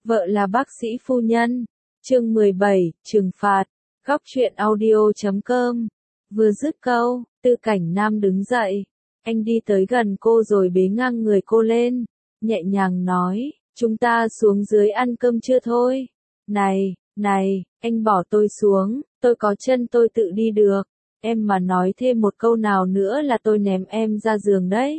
Vợ là bác sĩ phu nhân. Chương 17, trừng phạt. Góc truyện audio.com. Vừa dứt câu, Tư Cảnh Nam đứng dậy. Anh đi tới gần cô rồi bế ngang người cô lên, nhẹ nhàng nói, chúng ta xuống dưới ăn cơm trưa thôi. Này, anh bỏ tôi xuống, tôi có chân tôi tự đi được. Em mà nói thêm một câu nào nữa là tôi ném em ra giường đấy.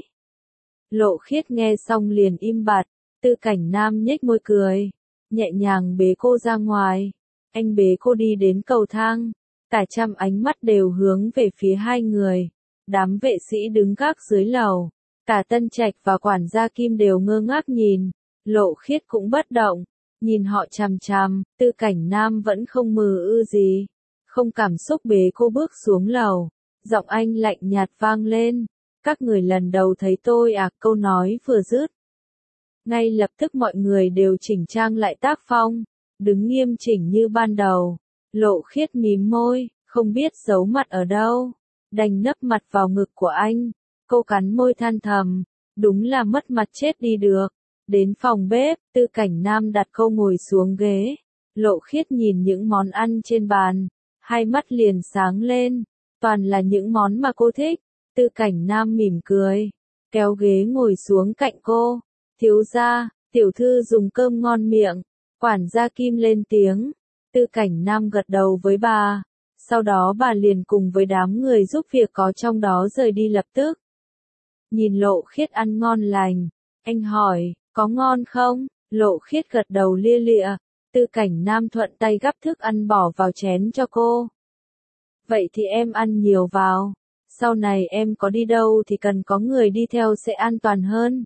Lộ Khiết nghe xong liền im bặt. Tư Cảnh Nam nhếch môi cười, nhẹ nhàng bế cô ra ngoài. Anh bế cô đi đến cầu thang, cả trăm ánh mắt đều hướng về phía hai người. Đám vệ sĩ đứng gác dưới lầu, cả Tân Trạch và quản gia Kim đều ngơ ngác nhìn. Lộ Khiết cũng bất động, nhìn họ chằm chằm. Tư Cảnh Nam vẫn không mừ ư gì, không cảm xúc bế cô bước xuống lầu. Giọng anh lạnh nhạt vang lên, các người lần đầu thấy tôi à? Câu nói vừa dứt, ngay lập tức mọi người đều chỉnh trang lại tác phong, đứng nghiêm chỉnh như ban đầu. Lộ Khiết mím môi, không biết giấu mặt ở đâu, đành nấp mặt vào ngực của anh. Cô cắn môi than thầm, đúng là mất mặt chết đi được. Đến phòng bếp, Tư Cảnh Nam đặt cô ngồi xuống ghế. Lộ Khiết nhìn những món ăn trên bàn, hai mắt liền sáng lên, toàn là những món mà cô thích. Tư Cảnh Nam mỉm cười, kéo ghế ngồi xuống cạnh cô. Thiếu gia, tiểu thư dùng cơm ngon miệng. Quản gia Kim lên tiếng. Tư Cảnh Nam gật đầu với bà. Sau đó bà liền cùng với đám người giúp việc có trong đó rời đi lập tức. Nhìn Lộ Khiết ăn ngon lành, anh hỏi, có ngon không? Lộ Khiết gật đầu lia lịa. Tư Cảnh Nam thuận tay gắp thức ăn bỏ vào chén cho cô. Vậy thì em ăn nhiều vào, sau này em có đi đâu thì cần có người đi theo sẽ an toàn hơn.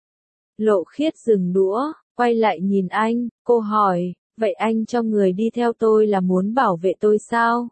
Lộ Khiết dừng đũa, quay lại nhìn anh, cô hỏi, vậy anh cho người đi theo tôi là muốn bảo vệ tôi sao?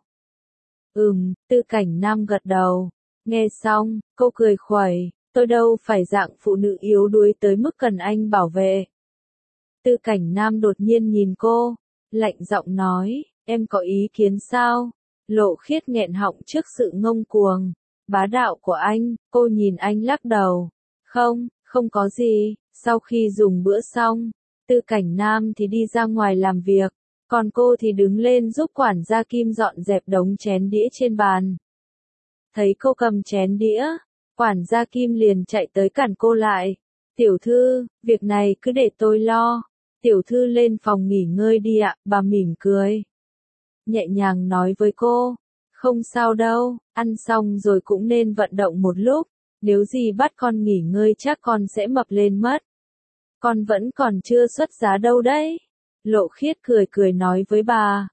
Tư Cảnh Nam gật đầu. Nghe xong, cô cười khuẩy, tôi đâu phải dạng phụ nữ yếu đuối tới mức cần anh bảo vệ. Tư Cảnh Nam đột nhiên nhìn cô, lạnh giọng nói, em có ý kiến sao? Lộ Khiết nghẹn họng trước sự ngông cuồng, bá đạo của anh. Cô nhìn anh lắc đầu, không có gì. Sau khi dùng bữa xong, Tư Cảnh Nam thì đi ra ngoài làm việc, còn cô thì đứng lên giúp quản gia Kim dọn dẹp đống chén đĩa trên bàn. Thấy cô cầm chén đĩa, quản gia Kim liền chạy tới cản cô lại. Tiểu thư, việc này cứ để tôi lo. Tiểu thư lên phòng nghỉ ngơi đi ạ. Bà mỉm cười, nhẹ nhàng nói với cô, không sao đâu, ăn xong rồi cũng nên vận động một lúc. Nếu gì bắt con nghỉ ngơi chắc con sẽ mập lên mất. Con vẫn còn chưa xuất giá đâu đấy. Lộ Khiết cười nói với bà.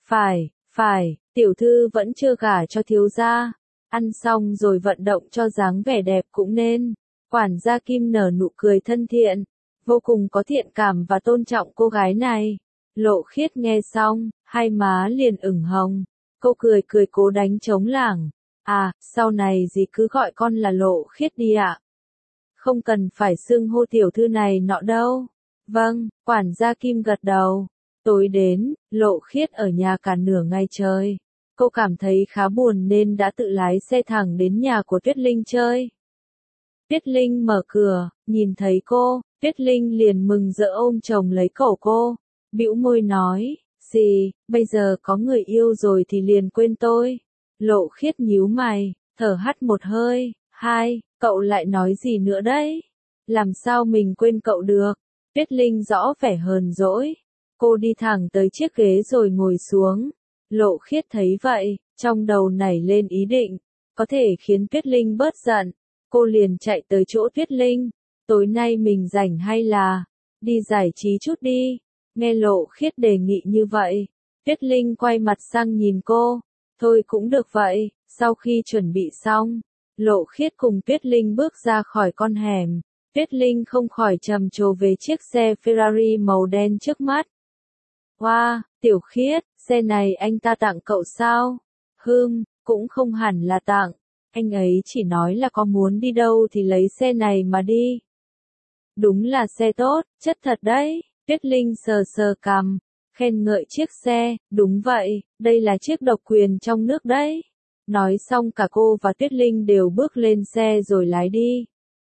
Phải, tiểu thư vẫn chưa gả cho thiếu gia. Ăn xong rồi vận động cho dáng vẻ đẹp cũng nên. Quản gia Kim nở nụ cười thân thiện, vô cùng có thiện cảm và tôn trọng cô gái này. Lộ Khiết nghe xong, hai má liền ửng hồng. Cô cười cố đánh trống lảng. À, sau này dì cứ gọi con là Lộ Khiết đi ạ. Không cần phải xưng hô tiểu thư này nọ đâu. Vâng, quản gia Kim gật đầu. Tối đến, Lộ Khiết ở nhà cả nửa ngày trời. Cô cảm thấy khá buồn nên đã tự lái xe thẳng đến nhà của Tuyết Linh chơi. Tuyết Linh mở cửa, nhìn thấy cô, Tuyết Linh liền mừng rỡ ôm chồng lấy cổ cô. Bĩu môi nói, gì, bây giờ có người yêu rồi thì liền quên tôi. Lộ Khiết nhíu mày, thở hắt một hơi, cậu lại nói gì nữa đấy? Làm sao mình quên cậu được? Tuyết Linh rõ vẻ hờn dỗi. Cô đi thẳng tới chiếc ghế rồi ngồi xuống. Lộ Khiết thấy vậy, trong đầu nảy lên ý định, có thể khiến Tuyết Linh bớt giận. Cô liền chạy tới chỗ Tuyết Linh. Tối nay mình rảnh hay là đi giải trí chút đi? Nghe Lộ Khiết đề nghị như vậy, Tuyết Linh quay mặt sang nhìn cô. Thôi cũng được vậy. Sau khi chuẩn bị xong, Lộ Khiết cùng Tuyết Linh bước ra khỏi con hẻm. Tuyết Linh không khỏi trầm trồ về chiếc xe Ferrari màu đen trước mắt. Wow, Tiểu Khiết, xe này anh ta tặng cậu sao? Cũng không hẳn là tặng. Anh ấy chỉ nói là có muốn đi đâu thì lấy xe này mà đi. Đúng là xe tốt, chất thật đấy. Tuyết Linh sờ cằm, khen ngợi chiếc xe. Đúng vậy, đây là chiếc độc quyền trong nước đấy. Nói xong cả cô và Tuyết Linh đều bước lên xe rồi lái đi.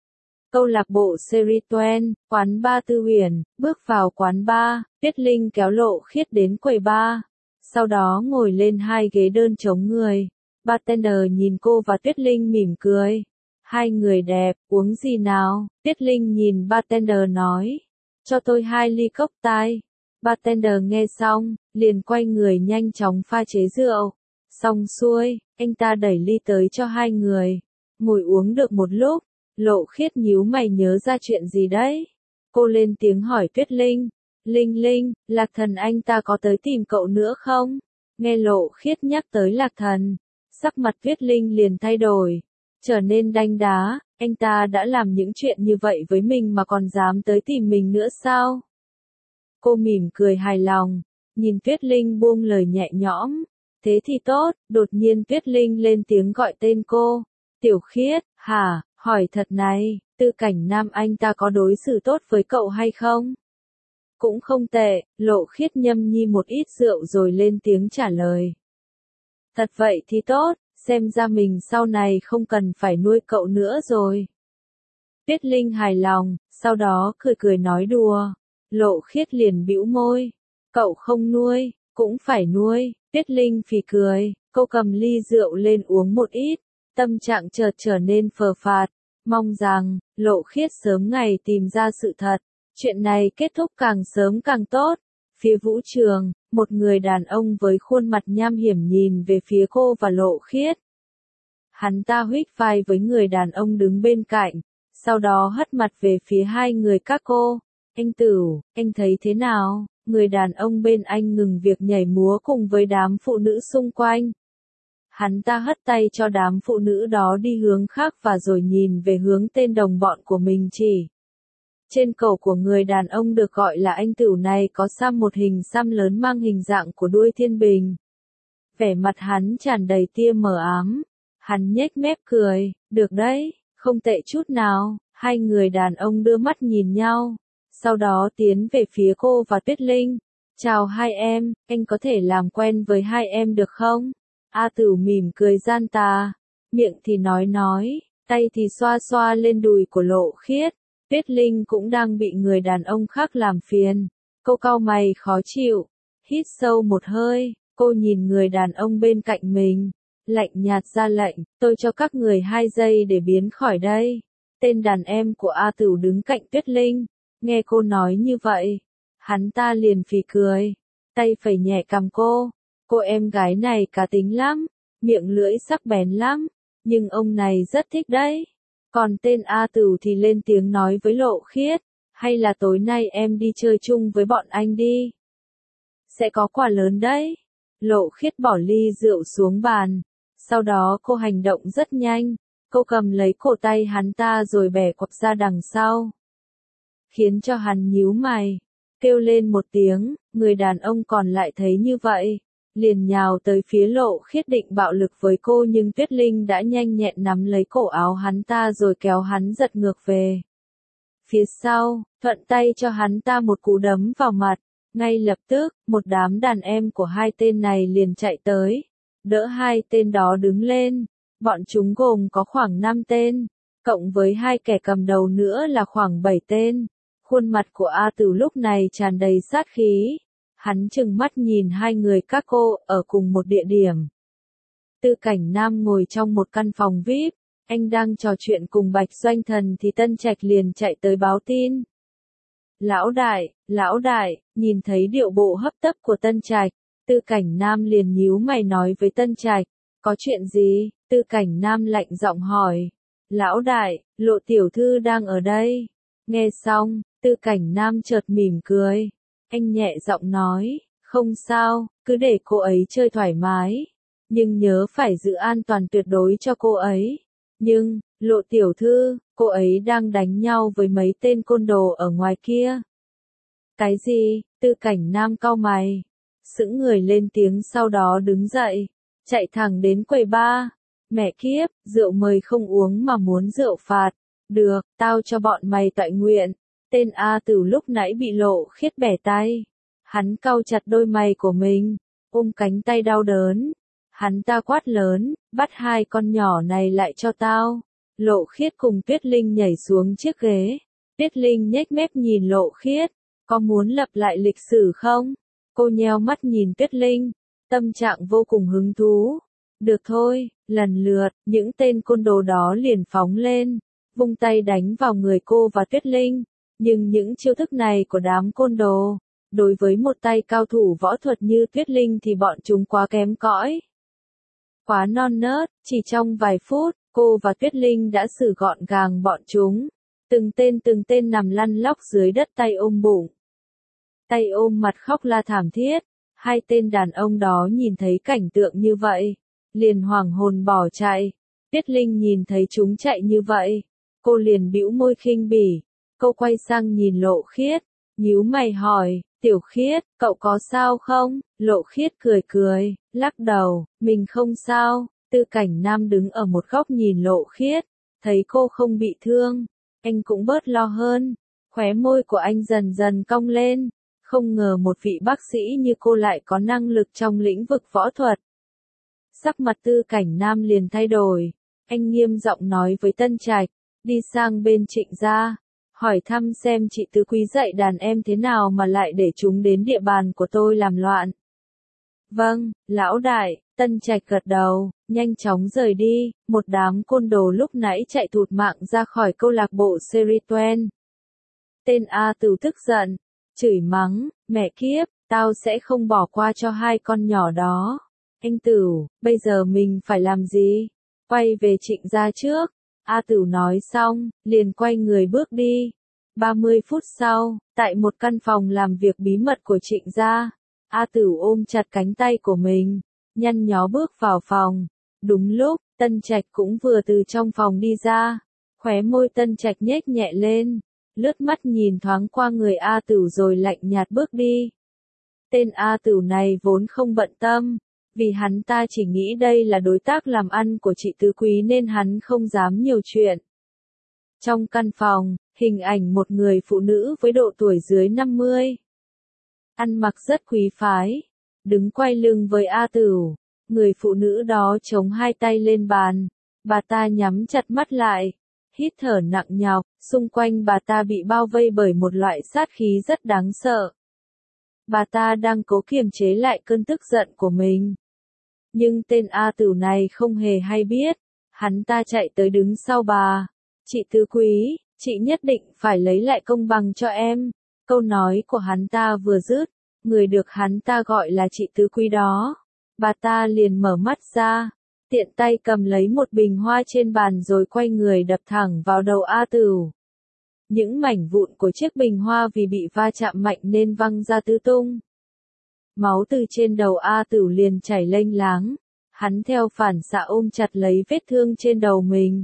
Câu lạc bộ Serituen, quán bar Tư Huyền, bước vào quán bar, Tuyết Linh kéo Lộ Khiết đến quầy bar. Sau đó ngồi lên hai ghế đơn trống người. Bartender nhìn cô và Tuyết Linh mỉm cười. Hai người đẹp, uống gì nào? Tuyết Linh nhìn bartender nói. Cho tôi 2 ly cocktail. Bartender nghe xong, liền quay người nhanh chóng pha chế rượu. Xong xuôi, anh ta đẩy ly tới cho hai người. Ngồi uống được một lúc, Lộ Khiết nhíu mày nhớ ra chuyện gì đấy. Cô lên tiếng hỏi Tuyết Linh. Linh Linh, Lạc Thần anh ta có tới tìm cậu nữa không? Nghe Lộ Khiết nhắc tới Lạc Thần, sắc mặt Tuyết Linh liền thay đổi, trở nên đanh đá. Anh ta đã làm những chuyện như vậy với mình mà còn dám tới tìm mình nữa sao? Cô mỉm cười hài lòng, nhìn Tuyết Linh buông lời nhẹ nhõm. Thế thì tốt, đột nhiên Tuyết Linh lên tiếng gọi tên cô. Tiểu Khiết, hả, hỏi thật này, Tư Cảnh Nam anh ta có đối xử tốt với cậu hay không? Cũng không tệ, Lộ Khiết nhâm nhi một ít rượu rồi lên tiếng trả lời. Thật vậy thì tốt, xem ra mình sau này không cần phải nuôi cậu nữa rồi. Tuyết Linh hài lòng, sau đó cười cười nói đùa. Lộ Khiết liền bĩu môi. Cậu không nuôi, cũng phải nuôi. Tuyết Linh phì cười, cô cầm ly rượu lên uống một ít. Tâm trạng chợt trở nên phờ phạt. Mong rằng, Lộ Khiết sớm ngày tìm ra sự thật. Chuyện này kết thúc càng sớm càng tốt. Phía vũ trường, một người đàn ông với khuôn mặt nham hiểm nhìn về phía cô và Lộ Khiết. Hắn ta huých vai với người đàn ông đứng bên cạnh, sau đó hất mặt về phía hai người các cô. Anh Tửu, anh thấy thế nào? Người đàn ông bên anh ngừng việc nhảy múa cùng với đám phụ nữ xung quanh. Hắn ta hất tay cho đám phụ nữ đó đi hướng khác và rồi nhìn về hướng tên đồng bọn của mình chỉ. Trên cổ của người đàn ông được gọi là anh Tửu này có xăm một hình xăm lớn mang hình dạng của đuôi thiên bình. Vẻ mặt hắn tràn đầy tia mờ ám. Hắn nhếch mép cười, được đấy, không tệ chút nào. Hai người đàn ông đưa mắt nhìn nhau, sau đó tiến về phía cô và Tuyết Linh. Chào hai em, anh có thể làm quen với hai em được không? A Tửu mỉm cười gian tà, miệng thì nói, tay thì xoa xoa lên đùi của Lộ Khiết. Tuyết Linh cũng đang bị người đàn ông khác làm phiền. Cô cau mày khó chịu, hít sâu một hơi, cô nhìn người đàn ông bên cạnh mình, lạnh nhạt ra lệnh, tôi cho các người 2 giây để biến khỏi đây. Tên đàn em của A Tửu đứng cạnh Tuyết Linh, nghe cô nói như vậy, hắn ta liền phì cười, tay phẩy nhẹ cằm cô em gái này cá tính lắm, miệng lưỡi sắc bén lắm, nhưng ông này rất thích đấy. Còn tên A Tửu thì lên tiếng nói với Lộ Khiết, hay là tối nay em đi chơi chung với bọn anh đi. Sẽ có quà lớn đấy. Lộ Khiết bỏ ly rượu xuống bàn, sau đó cô hành động rất nhanh, cô cầm lấy cổ tay hắn ta rồi bẻ quặp ra đằng sau. Khiến cho hắn nhíu mày, kêu lên một tiếng, người đàn ông còn lại thấy như vậy, liền nhào tới phía Lộ Khiết định bạo lực với cô nhưng Tuyết Linh đã nhanh nhẹn nắm lấy cổ áo hắn ta rồi kéo hắn giật ngược về. Phía sau, thuận tay cho hắn ta một cú đấm vào mặt, ngay lập tức, một đám đàn em của hai tên này liền chạy tới, đỡ hai tên đó đứng lên, bọn chúng gồm có khoảng 5 tên, cộng với hai kẻ cầm đầu nữa là khoảng 7 tên. Khuôn mặt của A Tửu lúc này tràn đầy sát khí. Hắn trừng mắt nhìn hai người các cô ở cùng một địa điểm. Tư Cảnh Nam ngồi trong một căn phòng VIP, anh đang trò chuyện cùng Bạch Doanh Thần thì Tân Trạch liền chạy tới báo tin. Lão đại, nhìn thấy điệu bộ hấp tấp của Tân Trạch, Tư Cảnh Nam liền nhíu mày nói với Tân Trạch, có chuyện gì? Tư Cảnh Nam lạnh giọng hỏi. Lão đại, Lộ tiểu thư đang ở đây. Nghe xong, Tư Cảnh Nam chợt mỉm cười. Anh nhẹ giọng nói, không sao, cứ để cô ấy chơi thoải mái. Nhưng nhớ phải giữ an toàn tuyệt đối cho cô ấy. Nhưng, Lộ tiểu thư, cô ấy đang đánh nhau với mấy tên côn đồ ở ngoài kia. Cái gì? Tư Cảnh Nam cau mày, sững người lên tiếng sau đó đứng dậy, chạy thẳng đến quầy bar. Mẹ kiếp, rượu mời không uống mà muốn rượu phạt. Được, tao cho bọn mày tọa nguyện. Tên A Tửu lúc nãy bị Lộ Khiết bẻ tay. Hắn cau chặt đôi mày của mình, ôm cánh tay đau đớn. Hắn ta quát lớn, bắt hai con nhỏ này lại cho tao. Lộ Khiết cùng Tuyết Linh nhảy xuống chiếc ghế. Tuyết Linh nhếch mép nhìn Lộ Khiết, có muốn lặp lại lịch sử không? Cô nheo mắt nhìn Tuyết Linh, tâm trạng vô cùng hứng thú. Được thôi, lần lượt, những tên côn đồ đó liền phóng lên, vung tay đánh vào người cô và Tuyết Linh. Nhưng những chiêu thức này của đám côn đồ, đối với một tay cao thủ võ thuật như Tuyết Linh thì bọn chúng quá kém cỏi. Quá non nớt, chỉ trong vài phút, cô và Tuyết Linh đã xử gọn gàng bọn chúng. Từng tên nằm lăn lóc dưới đất tay ôm bụng. Tay ôm mặt khóc la thảm thiết. Hai tên đàn ông đó nhìn thấy cảnh tượng như vậy, liền hoảng hồn bỏ chạy. Tuyết Linh nhìn thấy chúng chạy như vậy, cô liền bĩu môi khinh bỉ. Cô quay sang nhìn Lộ Khiết, nhíu mày hỏi, Tiểu Khiết, cậu có sao không? Lộ Khiết cười cười, lắc đầu, mình không sao. Tư Cảnh Nam đứng ở một góc nhìn Lộ Khiết, thấy cô không bị thương, anh cũng bớt lo hơn. Khóe môi của anh dần dần cong lên, không ngờ một vị bác sĩ như cô lại có năng lực trong lĩnh vực võ thuật. Sắc mặt Tư Cảnh Nam liền thay đổi, anh nghiêm giọng nói với Tân Trạch, đi sang bên Trịnh gia, hỏi thăm xem chị Tứ Quý dạy đàn em thế nào mà lại để chúng đến địa bàn của tôi làm loạn. Vâng, lão đại. Tân Trạch gật đầu, nhanh chóng rời đi. Một đám côn đồ lúc nãy chạy thụt mạng ra khỏi câu lạc bộ Serituen. Tên A Tửu tức giận, chửi mắng, mẹ kiếp, tao sẽ không bỏ qua cho hai con nhỏ đó. Anh Tửu, bây giờ mình phải làm gì? Quay về Trịnh gia trước. A Tửu nói xong, liền quay người bước đi. 30 phút sau, tại một căn phòng làm việc bí mật của Trịnh gia, A Tửu ôm chặt cánh tay của mình, nhăn nhó bước vào phòng. Đúng lúc, Tân Trạch cũng vừa từ trong phòng đi ra. Khóe môi Tân Trạch nhếch nhẹ lên, lướt mắt nhìn thoáng qua người A Tửu rồi lạnh nhạt bước đi. Tên A Tửu này vốn không bận tâm, vì hắn ta chỉ nghĩ đây là đối tác làm ăn của chị Tứ Quý nên hắn không dám nhiều chuyện. Trong căn phòng, hình ảnh một người phụ nữ với độ tuổi dưới 50. Ăn mặc rất quý phái, đứng quay lưng với A Tửu. Người phụ nữ đó chống hai tay lên bàn, bà ta nhắm chặt mắt lại, hít thở nặng nhọc, xung quanh bà ta bị bao vây bởi một loại sát khí rất đáng sợ. Bà ta đang cố kiềm chế lại cơn tức giận của mình. Nhưng tên A Tửu này không hề hay biết, hắn ta chạy tới đứng sau bà. Chị Tứ Quý, chị nhất định phải lấy lại công bằng cho em. Câu nói của hắn ta vừa dứt, người được hắn ta gọi là chị Tứ Quý đó. Bà ta liền mở mắt ra, tiện tay cầm lấy một bình hoa trên bàn rồi quay người đập thẳng vào đầu A Tửu. Những mảnh vụn của chiếc bình hoa vì bị va chạm mạnh nên văng ra tứ tung. Máu từ trên đầu A Tửu liền chảy lênh láng, hắn theo phản xạ ôm chặt lấy vết thương trên đầu mình.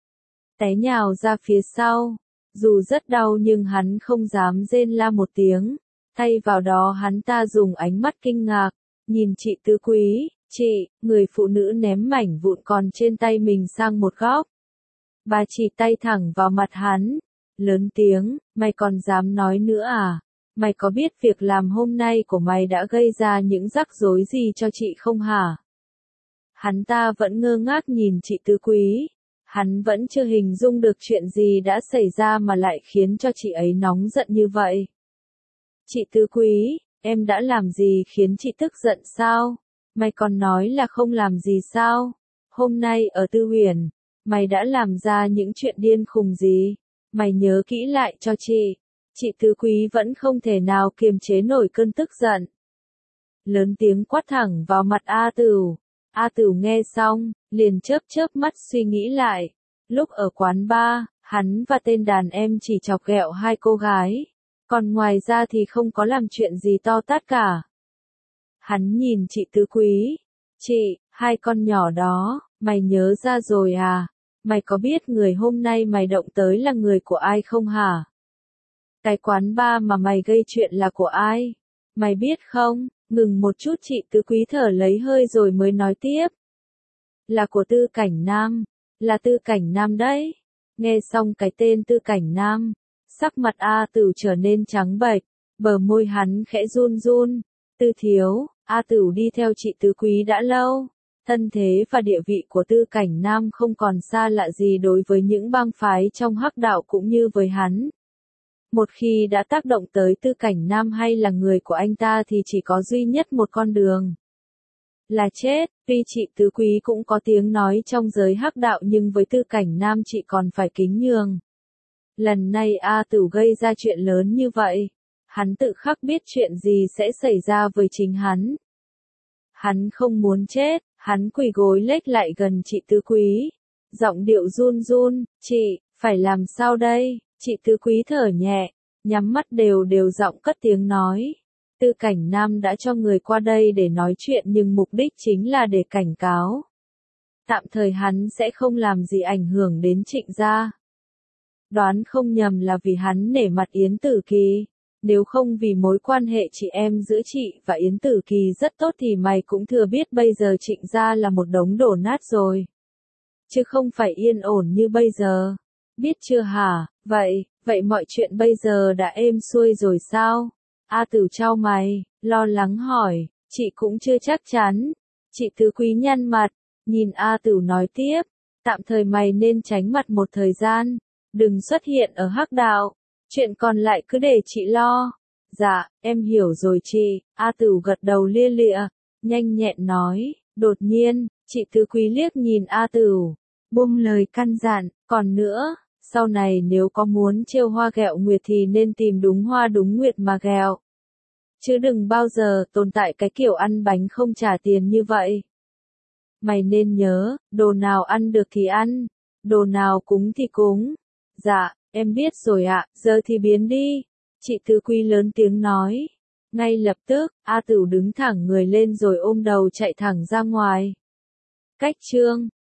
Té nhào ra phía sau, dù rất đau nhưng hắn không dám rên la một tiếng, thay vào đó hắn ta dùng ánh mắt kinh ngạc, nhìn chị Tứ Quý. Chị, người phụ nữ ném mảnh vụn còn trên tay mình sang một góc. Bà chỉ tay thẳng vào mặt hắn, lớn tiếng, mày còn dám nói nữa à? Mày có biết việc làm hôm nay của mày đã gây ra những rắc rối gì cho chị không hả? Hắn ta vẫn ngơ ngác nhìn chị Tứ Quý. Hắn vẫn chưa hình dung được chuyện gì đã xảy ra mà lại khiến cho chị ấy nóng giận như vậy. Chị Tứ Quý, em đã làm gì khiến chị tức giận sao? Mày còn nói là không làm gì sao? Hôm nay ở Tư Huyền, mày đã làm ra những chuyện điên khùng gì? Mày nhớ kỹ lại cho chị. Chị Tứ Quý vẫn không thể nào kiềm chế nổi cơn tức giận. Lớn tiếng quát thẳng vào mặt A Tửu. A Tửu nghe xong, liền chớp mắt suy nghĩ lại. Lúc ở quán bar, hắn và tên đàn em chỉ chọc ghẹo hai cô gái. Còn ngoài ra thì không có làm chuyện gì to tát cả. Hắn nhìn chị Tứ Quý. Chị, hai con nhỏ đó, mày nhớ ra rồi à? Mày có biết người hôm nay mày động tới là người của ai không hả? Cái quán bar mà mày gây chuyện là của ai? Mày biết không? Ngừng một chút chị Tứ Quý thở lấy hơi rồi mới nói tiếp. Là của Tư Cảnh Nam. Là Tư Cảnh Nam đấy. Nghe xong cái tên Tư Cảnh Nam, sắc mặt A Tửu trở nên trắng bệch, bờ môi hắn khẽ run run. Tư thiếu, A Tửu đi theo chị Tứ Quý đã lâu. Thân thế và địa vị của Tư Cảnh Nam không còn xa lạ gì đối với những bang phái trong Hắc đạo cũng như với hắn. Một khi đã tác động tới Tư Cảnh Nam hay là người của anh ta thì chỉ có duy nhất một con đường. Là chết, tuy chị Tứ Quý cũng có tiếng nói trong giới Hắc đạo nhưng với Tư Cảnh Nam chị còn phải kính nhường. Lần này A Tửu gây ra chuyện lớn như vậy. Hắn tự khắc biết chuyện gì sẽ xảy ra với chính hắn. Hắn không muốn chết, hắn quỳ gối lếch lại gần chị Tứ Quý. Giọng điệu run run, chị, phải làm sao đây? Chị Tứ Quý thở nhẹ, nhắm mắt đều đều giọng cất tiếng nói. Tư Cảnh Nam đã cho người qua đây để nói chuyện nhưng mục đích chính là để cảnh cáo. Tạm thời hắn sẽ không làm gì ảnh hưởng đến Trịnh gia. Đoán không nhầm là vì hắn nể mặt Yến Tử Kỳ. Nếu không vì mối quan hệ chị em giữa chị và Yến Tử Kỳ rất tốt thì mày cũng thừa biết bây giờ Trịnh gia là một đống đổ nát rồi. Chứ không phải yên ổn như bây giờ. Biết chưa hả? Vậy mọi chuyện bây giờ đã êm xuôi rồi sao? A Tửu chau mày, lo lắng hỏi, chị cũng chưa chắc chắn. Chị Tứ Quý nhăn mặt, nhìn A Tửu nói tiếp, tạm thời mày nên tránh mặt một thời gian, đừng xuất hiện ở Hắc đạo, chuyện còn lại cứ để chị lo. Dạ, em hiểu rồi chị, A Tửu gật đầu lia lịa, nhanh nhẹn nói, đột nhiên, chị Tứ Quý liếc nhìn A Tửu, buông lời căn dặn, còn nữa. Sau này nếu có muốn trêu hoa ghẹo nguyệt thì nên tìm đúng hoa đúng nguyệt mà ghẹo. Chứ đừng bao giờ tồn tại cái kiểu ăn bánh không trả tiền như vậy. Mày nên nhớ, đồ nào ăn được thì ăn, đồ nào cúng thì cúng. Dạ, em biết rồi ạ, giờ thì biến đi. Chị Tứ Quý lớn tiếng nói. Ngay lập tức, A Tửu đứng thẳng người lên rồi ôm đầu chạy thẳng ra ngoài. Cách chương